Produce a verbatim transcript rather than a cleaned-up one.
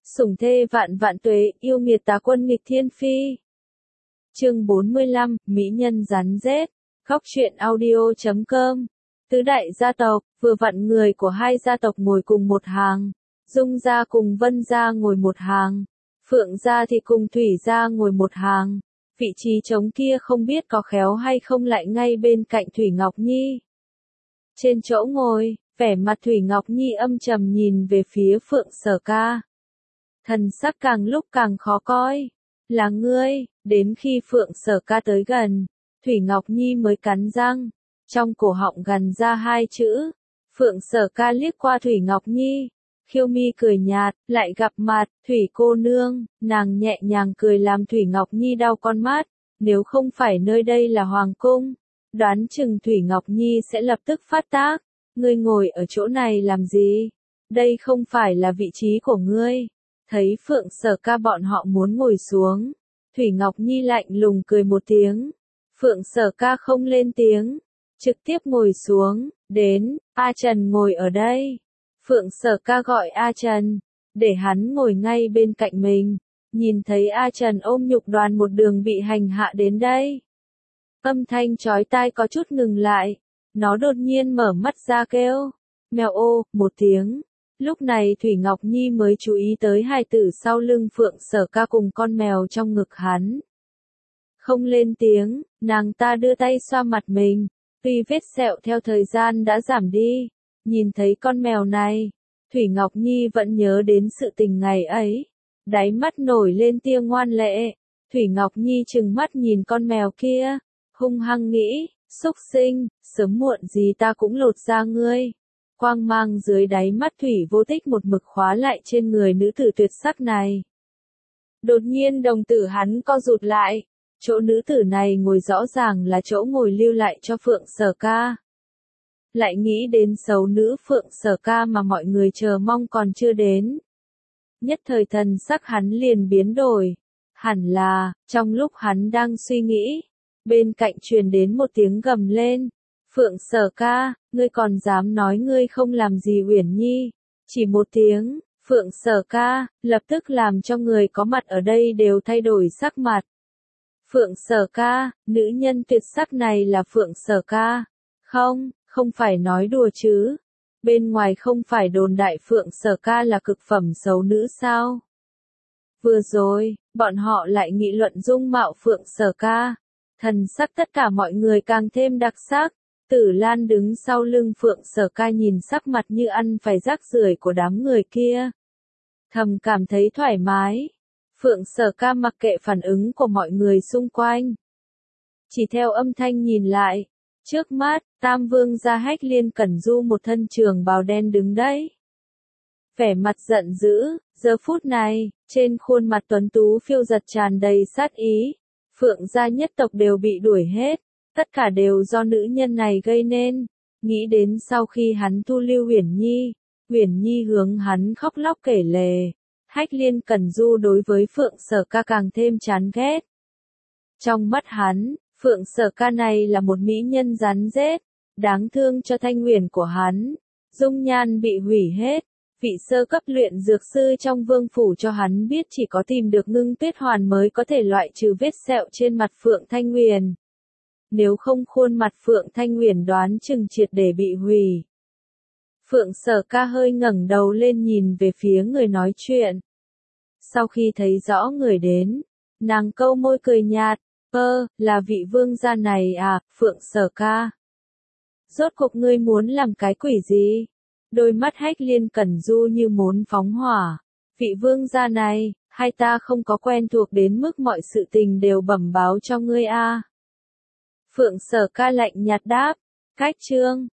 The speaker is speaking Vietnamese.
Sủng thê vạn vạn tuế, yêu nghiệt tá quân nghịch thiên phi. Chương bốn mươi lăm, Mỹ nhân rắn rết. Góc truyện audio chấm com. Tứ đại gia tộc, vừa vặn người của hai gia tộc ngồi cùng một hàng. Dung gia cùng Vân gia ngồi một hàng. Phượng gia thì cùng Thủy gia ngồi một hàng. Vị trí trống kia không biết có khéo hay không lại ngay bên cạnh Thủy Ngọc Nhi. Trên chỗ ngồi, vẻ mặt Thủy Ngọc Nhi âm trầm nhìn về phía Phượng Sở Ca. Thần sắc càng lúc càng khó coi. Là ngươi, đến khi Phượng Sở Ca tới gần, Thủy Ngọc Nhi mới cắn răng, trong cổ họng gằn ra hai chữ. Phượng Sở Ca liếc qua Thủy Ngọc Nhi, khiêu mi cười nhạt, lại gặp mặt, Thủy cô nương, nàng nhẹ nhàng cười làm Thủy Ngọc Nhi đau con mắt, nếu không phải nơi đây là hoàng cung, đoán chừng Thủy Ngọc Nhi sẽ lập tức phát tác, ngươi ngồi ở chỗ này làm gì? Đây không phải là vị trí của ngươi. Thấy Phượng Sở Ca bọn họ muốn ngồi xuống, Thủy Ngọc Nhi lạnh lùng cười một tiếng. Phượng Sở Ca không lên tiếng, trực tiếp ngồi xuống, đến, A Trần ngồi ở đây. Phượng Sở Ca gọi A Trần, để hắn ngồi ngay bên cạnh mình, nhìn thấy A Trần ôm nhục đoàn một đường bị hành hạ đến đây. Âm thanh chói tai có chút ngừng lại, nó đột nhiên mở mắt ra kêu, mèo ô, một tiếng. Lúc này Thủy Ngọc Nhi mới chú ý tới hai tử sau lưng Phượng Sở Ca cùng con mèo trong ngực hắn. Không lên tiếng, nàng ta đưa tay xoa mặt mình, tuy vết sẹo theo thời gian đã giảm đi, nhìn thấy con mèo này, Thủy Ngọc Nhi vẫn nhớ đến sự tình ngày ấy, đáy mắt nổi lên tia ngoan lệ. Thủy Ngọc Nhi trừng mắt nhìn con mèo kia, hung hăng nghĩ, xúc sinh, sớm muộn gì ta cũng lột da ngươi. Quang mang dưới đáy mắt Thủy Vô Tích một mực khóa lại trên người nữ tử tuyệt sắc này. Đột nhiên đồng tử hắn co rụt lại, chỗ nữ tử này ngồi rõ ràng là chỗ ngồi lưu lại cho Phượng Sở Ca. Lại nghĩ đến xấu nữ Phượng Sở Ca mà mọi người chờ mong còn chưa đến. Nhất thời thần sắc hắn liền biến đổi, hẳn là, trong lúc hắn đang suy nghĩ, bên cạnh truyền đến một tiếng gầm lên. Phượng Sở Ca, ngươi còn dám nói ngươi không làm gì Uyển Nhi? Chỉ một tiếng, Phượng Sở Ca, lập tức làm cho người có mặt ở đây đều thay đổi sắc mặt. Phượng Sở Ca, nữ nhân tuyệt sắc này là Phượng Sở Ca. Không, không phải nói đùa chứ. Bên ngoài không phải đồn đại Phượng Sở Ca là cực phẩm xấu nữ sao? Vừa rồi, bọn họ lại nghị luận dung mạo Phượng Sở Ca. Thần sắc tất cả mọi người càng thêm đặc sắc. Tử Lan đứng sau lưng Phượng Sở Ca nhìn sắc mặt như ăn phải rác rưởi của đám người kia. Thầm cảm thấy thoải mái. Phượng Sở Ca mặc kệ phản ứng của mọi người xung quanh. Chỉ theo âm thanh nhìn lại. Trước mắt, Tam Vương gia Hách Liên Cẩn Du một thân trường bào đen đứng đấy. Vẻ mặt giận dữ, giờ phút này, trên khuôn mặt tuấn tú phiêu giật tràn đầy sát ý. Phượng gia nhất tộc đều bị đuổi hết. Tất cả đều do nữ nhân này gây nên. Nghĩ đến sau khi hắn thu lưu Uyển Nhi, Uyển Nhi hướng hắn khóc lóc kể lể. Hách Liên Cẩn Du đối với Phượng Sở Ca càng thêm chán ghét. Trong mắt hắn, Phượng Sở Ca này là một mỹ nhân rắn rết, đáng thương cho thanh uyển của hắn. Dung nhan bị hủy hết. Vị sơ cấp luyện dược sư trong vương phủ cho hắn biết chỉ có tìm được Ngưng Tuyết Hoàn mới có thể loại trừ vết sẹo trên mặt Phượng Thanh Uyển. Nếu không khuôn mặt Phượng Thanh Uyển đoán chừng triệt để bị hủy. Phượng Sở Ca hơi ngẩng đầu lên nhìn về phía người nói chuyện. Sau khi thấy rõ người đến, nàng câu môi cười nhạt, ơ, là vị vương gia này à, Phượng Sở Ca. Rốt cuộc ngươi muốn làm cái quỷ gì? Đôi mắt Hách Liên Cẩn Du như muốn phóng hỏa. Vị vương gia này, hai ta không có quen thuộc đến mức mọi sự tình đều bẩm báo cho ngươi a. À. Phượng Sở Ca lạnh nhạt đáp, cách chương,